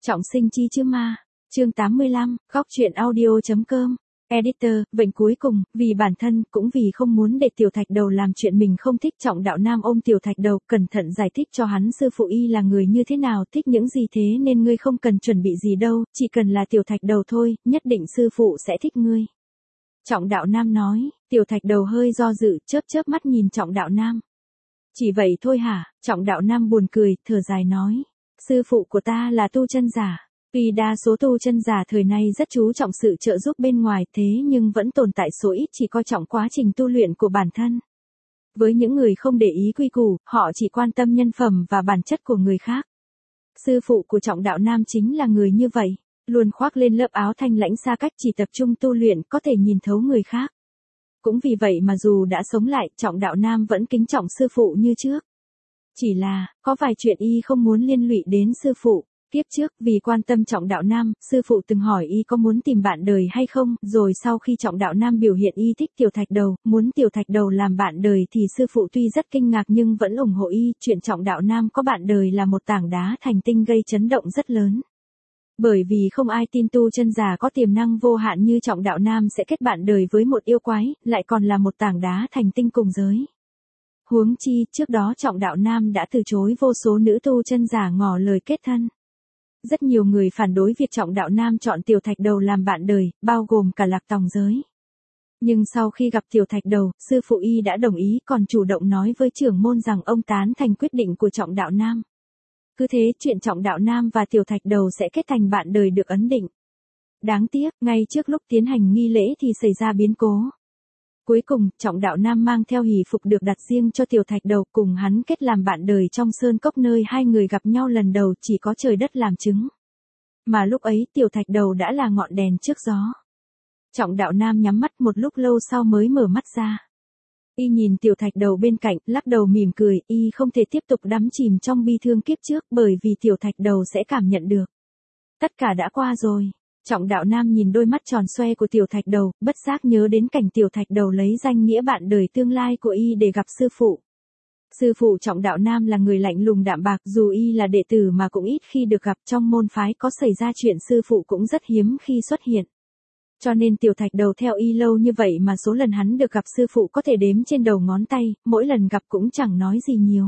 Trọng sinh chi chứ ma. Chương 85, góc truyện audio.com. Editor, vậy cuối cùng, vì bản thân, cũng vì không muốn để Tiểu Thạch Đầu làm chuyện mình không thích, Trọng Đạo Nam ôm Tiểu Thạch Đầu, cẩn thận giải thích cho hắn sư phụ y là người như thế nào, thích những gì thế nên ngươi không cần chuẩn bị gì đâu, chỉ cần là Tiểu Thạch Đầu thôi, nhất định sư phụ sẽ thích ngươi. Trọng Đạo Nam nói. Tiểu Thạch Đầu hơi do dự, chớp mắt nhìn Trọng Đạo Nam. Chỉ vậy thôi hả? Trọng Đạo Nam buồn cười, thở dài nói. Sư phụ của ta là tu chân giả. Tuy đa số tu chân giả thời nay rất chú trọng sự trợ giúp bên ngoài, thế nhưng vẫn tồn tại số ít chỉ coi trọng quá trình tu luyện của bản thân. Với những người không để ý quy củ, họ chỉ quan tâm nhân phẩm và bản chất của người khác. Sư phụ của Trọng Đạo Nam chính là người như vậy, luôn khoác lên lớp áo thanh lãnh xa cách, chỉ tập trung tu luyện, có thể nhìn thấu người khác. Cũng vì vậy mà dù đã sống lại, Trọng Đạo Nam vẫn kính trọng sư phụ như trước. Chỉ là, có vài chuyện y không muốn liên lụy đến sư phụ. Tiếp trước, vì quan tâm Trọng Đạo Nam, sư phụ từng hỏi y có muốn tìm bạn đời hay không, rồi sau khi Trọng Đạo Nam biểu hiện y thích Tiểu Thạch Đầu, muốn Tiểu Thạch Đầu làm bạn đời thì sư phụ tuy rất kinh ngạc nhưng vẫn ủng hộ y, chuyện Trọng Đạo Nam có bạn đời là một tảng đá thành tinh gây chấn động rất lớn. Bởi vì không ai tin tu chân giả có tiềm năng vô hạn như Trọng Đạo Nam sẽ kết bạn đời với một yêu quái, lại còn là một tảng đá thành tinh cùng giới. Huống chi, trước đó Trọng Đạo Nam đã từ chối vô số nữ tu chân giả ngỏ lời kết thân. Rất nhiều người phản đối việc Trọng Đạo Nam chọn Tiểu Thạch Đầu làm bạn đời, bao gồm cả Lạc Tòng giới. Nhưng sau khi gặp Tiểu Thạch Đầu, sư phụ y đã đồng ý, còn chủ động nói với trưởng môn rằng ông tán thành quyết định của Trọng Đạo Nam. Cứ thế, chuyện Trọng Đạo Nam và Tiểu Thạch Đầu sẽ kết thành bạn đời được ấn định. Đáng tiếc, ngay trước lúc tiến hành nghi lễ thì xảy ra biến cố. Cuối cùng, Trọng Đạo Nam mang theo hỷ phục được đặt riêng cho Tiểu Thạch Đầu, cùng hắn kết làm bạn đời trong sơn cốc nơi hai người gặp nhau lần đầu, chỉ có trời đất làm chứng. Mà lúc ấy Tiểu Thạch Đầu đã là ngọn đèn trước gió. Trọng Đạo Nam nhắm mắt một lúc lâu sau mới mở mắt ra. Y nhìn Tiểu Thạch Đầu bên cạnh, lắc đầu mỉm cười, y không thể tiếp tục đắm chìm trong bi thương kiếp trước bởi vì Tiểu Thạch Đầu sẽ cảm nhận được. Tất cả đã qua rồi. Trọng Đạo Nam nhìn đôi mắt tròn xoe của Tiểu Thạch Đầu, bất giác nhớ đến cảnh Tiểu Thạch Đầu lấy danh nghĩa bạn đời tương lai của y để gặp sư phụ. Sư phụ Trọng Đạo Nam là người lạnh lùng đạm bạc, dù y là đệ tử mà cũng ít khi được gặp, trong môn phái có xảy ra chuyện sư phụ cũng rất hiếm khi xuất hiện. Cho nên Tiểu Thạch Đầu theo y lâu như vậy mà số lần hắn được gặp sư phụ có thể đếm trên đầu ngón tay, mỗi lần gặp cũng chẳng nói gì nhiều.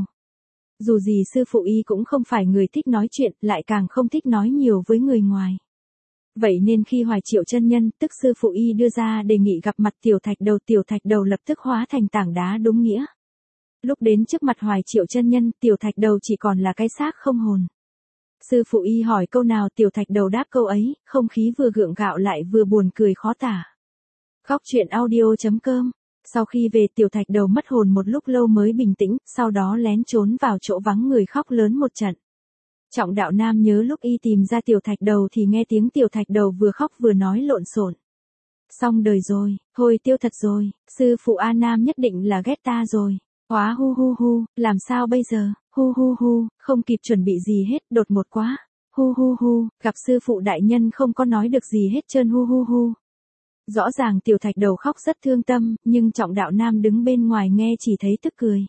Dù gì sư phụ y cũng không phải người thích nói chuyện, lại càng không thích nói nhiều với người ngoài. Vậy nên khi Hoài Triệu chân nhân, tức sư phụ y đưa ra đề nghị gặp mặt Tiểu Thạch Đầu lập tức hóa thành tảng đá đúng nghĩa. Lúc đến trước mặt Hoài Triệu chân nhân, Tiểu Thạch Đầu chỉ còn là cái xác không hồn. Sư phụ y hỏi câu nào Tiểu Thạch Đầu đáp câu ấy, không khí vừa gượng gạo lại vừa buồn cười khó tả. Góc truyện audio.com. Sau khi về Tiểu Thạch Đầu mất hồn một lúc lâu mới bình tĩnh, sau đó lén trốn vào chỗ vắng người khóc lớn một trận. Trọng Đạo Nam nhớ lúc y tìm ra Tiểu Thạch Đầu thì nghe tiếng Tiểu Thạch Đầu vừa khóc vừa nói lộn xộn. Xong đời rồi, thôi tiêu thật rồi, sư phụ A Nam nhất định là ghét ta rồi. Hóa hu hu hu, làm sao bây giờ, hu hu hu, không kịp chuẩn bị gì hết, đột ngột quá. Hu hu hu, gặp sư phụ đại nhân không có nói được gì hết trơn hu hu hu. Rõ ràng Tiểu Thạch Đầu khóc rất thương tâm, nhưng Trọng Đạo Nam đứng bên ngoài nghe chỉ thấy tức cười.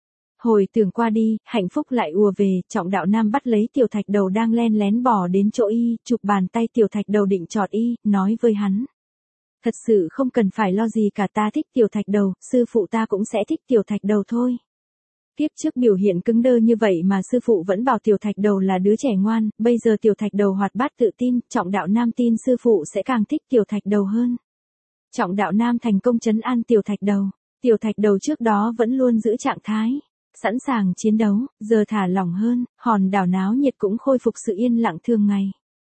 Hồi tưởng qua đi, hạnh phúc lại ùa về, Trọng Đạo Nam bắt lấy Tiểu Thạch Đầu đang len lén bỏ đến chỗ y, chụp bàn tay Tiểu Thạch Đầu định chọt y, nói với hắn. Thật sự không cần phải lo gì cả, ta thích Tiểu Thạch Đầu, sư phụ ta cũng sẽ thích Tiểu Thạch Đầu thôi. Tiếp trước biểu hiện cứng đơ như vậy mà sư phụ vẫn bảo Tiểu Thạch Đầu là đứa trẻ ngoan, bây giờ Tiểu Thạch Đầu hoạt bát tự tin, Trọng Đạo Nam tin sư phụ sẽ càng thích Tiểu Thạch Đầu hơn. Trọng Đạo Nam thành công trấn an Tiểu Thạch Đầu. Tiểu Thạch Đầu trước đó vẫn luôn giữ trạng thái sẵn sàng chiến đấu, giờ thả lỏng hơn, hòn đảo náo nhiệt cũng khôi phục sự yên lặng thường ngày.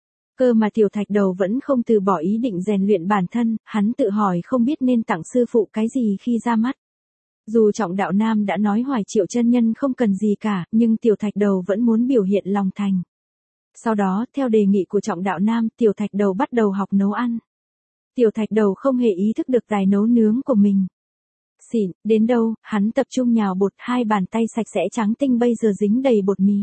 Cơ mà Tiểu Thạch Đầu vẫn không từ bỏ ý định rèn luyện bản thân, hắn tự hỏi không biết nên tặng sư phụ cái gì khi ra mắt. Dù Trọng Đạo Nam đã nói Hoài Triệu chân nhân không cần gì cả, nhưng Tiểu Thạch Đầu vẫn muốn biểu hiện lòng thành. Sau đó, theo đề nghị của Trọng Đạo Nam, Tiểu Thạch Đầu bắt đầu học nấu ăn. Tiểu Thạch Đầu không hề ý thức được tài nấu nướng của mình. Xịn, đến đâu, hắn tập trung nhào bột, hai bàn tay sạch sẽ trắng tinh bây giờ dính đầy bột mì.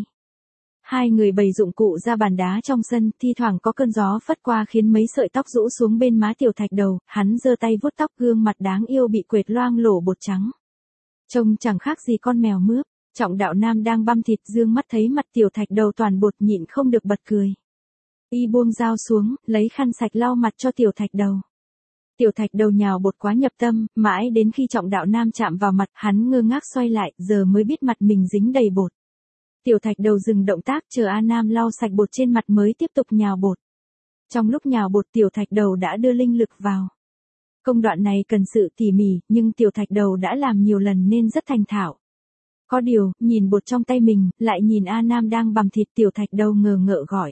Hai người bày dụng cụ ra bàn đá trong sân, thi thoảng có cơn gió phất qua khiến mấy sợi tóc rũ xuống bên má Tiểu Thạch Đầu, hắn giơ tay vuốt tóc, gương mặt đáng yêu bị quệt loang lổ bột trắng. Trông chẳng khác gì con mèo mướp. Trọng Đạo Nam đang băm thịt, dương mắt thấy mặt Tiểu Thạch Đầu toàn bột, nhịn không được bật cười. Y buông dao xuống, lấy khăn sạch lau mặt cho tiểu thạch đầu. Tiểu thạch đầu nhào bột quá nhập tâm, mãi đến khi Trọng Đạo Nam chạm vào mặt, hắn ngơ ngác xoay lại, giờ mới biết mặt mình dính đầy bột. Tiểu thạch đầu dừng động tác, chờ A Nam lau sạch bột trên mặt mới tiếp tục nhào bột. Trong lúc nhào bột, tiểu thạch đầu đã đưa linh lực vào. Công đoạn này cần sự tỉ mỉ, nhưng tiểu thạch đầu đã làm nhiều lần nên rất thành thạo. Có điều, nhìn bột trong tay mình, lại nhìn A Nam đang bằm thịt, tiểu thạch đầu ngờ ngợ gọi.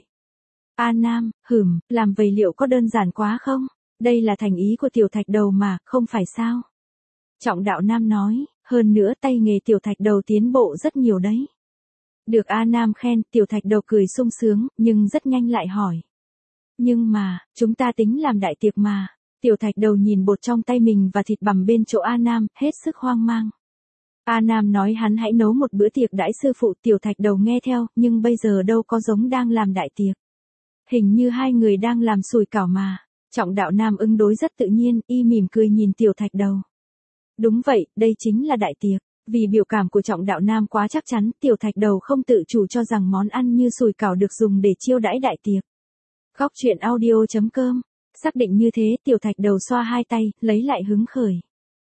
A Nam, làm vậy liệu có đơn giản quá không? Đây là thành ý của tiểu thạch đầu mà, không phải sao? Trọng Đạo Nam nói, hơn nữa tay nghề tiểu thạch đầu tiến bộ rất nhiều đấy. Được A Nam khen, tiểu thạch đầu cười sung sướng, nhưng rất nhanh lại hỏi. Nhưng mà, chúng ta tính làm đại tiệc mà. Tiểu thạch đầu nhìn bột trong tay mình và thịt bằm bên chỗ A Nam, hết sức hoang mang. A Nam nói hắn hãy nấu một bữa tiệc đãi sư phụ, tiểu thạch đầu nghe theo, nhưng bây giờ đâu có giống đang làm đại tiệc. Hình như hai người đang làm sủi cảo mà. Trọng Đạo Nam ứng đối rất tự nhiên, y mỉm cười nhìn tiểu thạch đầu. Đúng vậy, đây chính là đại tiệc. Vì biểu cảm của Trọng Đạo Nam quá chắc chắn, tiểu thạch đầu không tự chủ cho rằng món ăn như sủi cảo được dùng để chiêu đãi đại tiệc. Góc truyện audio.com. Xác định như thế, tiểu thạch đầu xoa hai tay, lấy lại hứng khởi.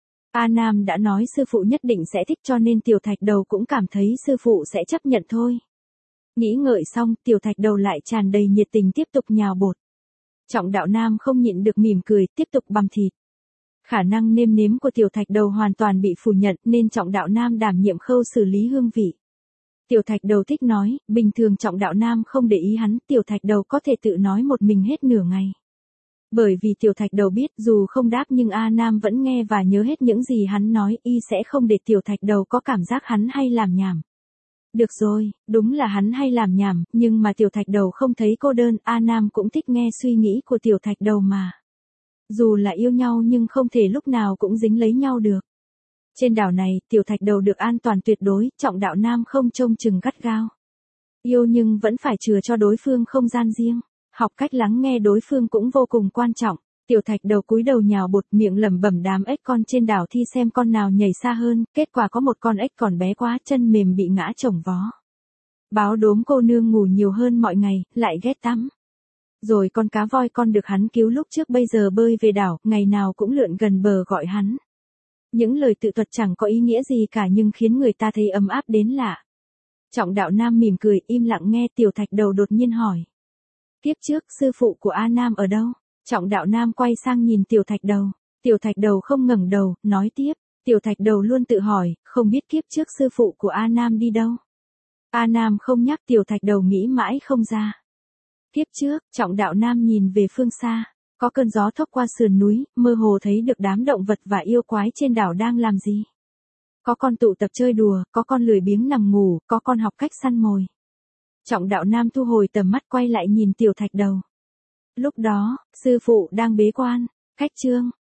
A Nam đã nói sư phụ nhất định sẽ thích cho nên tiểu thạch đầu cũng cảm thấy sư phụ sẽ chấp nhận thôi. Nghĩ ngợi xong, tiểu thạch đầu lại tràn đầy nhiệt tình tiếp tục nhào bột. Trọng Đạo Nam không nhịn được mỉm cười, tiếp tục bằm thịt. Khả năng nêm nếm của tiểu thạch đầu hoàn toàn bị phủ nhận nên Trọng Đạo Nam đảm nhiệm khâu xử lý hương vị. Tiểu thạch đầu thích nói, bình thường Trọng Đạo Nam không để ý hắn, tiểu thạch đầu có thể tự nói một mình hết nửa ngày. Bởi vì tiểu thạch đầu biết dù không đáp nhưng A Nam vẫn nghe và nhớ hết những gì hắn nói, y sẽ không để tiểu thạch đầu có cảm giác hắn hay làm nhảm. Được rồi, đúng là hắn hay làm nhảm, nhưng mà tiểu thạch đầu không thấy cô đơn, A Nam cũng thích nghe suy nghĩ của tiểu thạch đầu mà. Dù là yêu nhau nhưng không thể lúc nào cũng dính lấy nhau được. Trên đảo này, tiểu thạch đầu được an toàn tuyệt đối, Trọng Đạo Nam không trông chừng gắt gao. Yêu nhưng vẫn phải chừa cho đối phương không gian riêng. Học cách lắng nghe đối phương cũng vô cùng quan trọng. Tiểu thạch đầu cúi đầu nhào bột, miệng lẩm bẩm đám ếch con trên đảo thi xem con nào nhảy xa hơn, kết quả có một con ếch còn bé quá, chân mềm bị ngã chồng vó. Báo đốm cô nương ngủ nhiều hơn mọi ngày, lại ghét tắm. Rồi con cá voi con được hắn cứu lúc trước bây giờ bơi về đảo, ngày nào cũng lượn gần bờ gọi hắn. Những lời tự thuật chẳng có ý nghĩa gì cả nhưng khiến người ta thấy ấm áp đến lạ. Trọng Đạo Nam mỉm cười, im lặng nghe, tiểu thạch đầu đột nhiên hỏi. Kiếp trước, sư phụ của A Nam ở đâu? Trọng Đạo Nam quay sang nhìn tiểu thạch đầu. Tiểu thạch đầu không ngẩng đầu, nói tiếp. Tiểu thạch đầu luôn tự hỏi, không biết kiếp trước sư phụ của A Nam đi đâu? A Nam không nhắc, tiểu thạch đầu nghĩ mãi không ra. Kiếp trước, Trọng Đạo Nam nhìn về phương xa. Có cơn gió thốc qua sườn núi, mơ hồ thấy được đám động vật và yêu quái trên đảo đang làm gì. Có con tụ tập chơi đùa, có con lười biếng nằm ngủ, có con học cách săn mồi. Trọng Đạo Nam thu hồi tầm mắt quay lại nhìn tiểu thạch đầu. Lúc đó, sư phụ đang bế quan. Cách chương